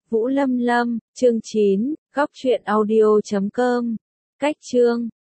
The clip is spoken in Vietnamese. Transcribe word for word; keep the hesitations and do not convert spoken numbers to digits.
Vũ Lâm Lâm, chương chín, góc truyện audio chấm com. Cách chương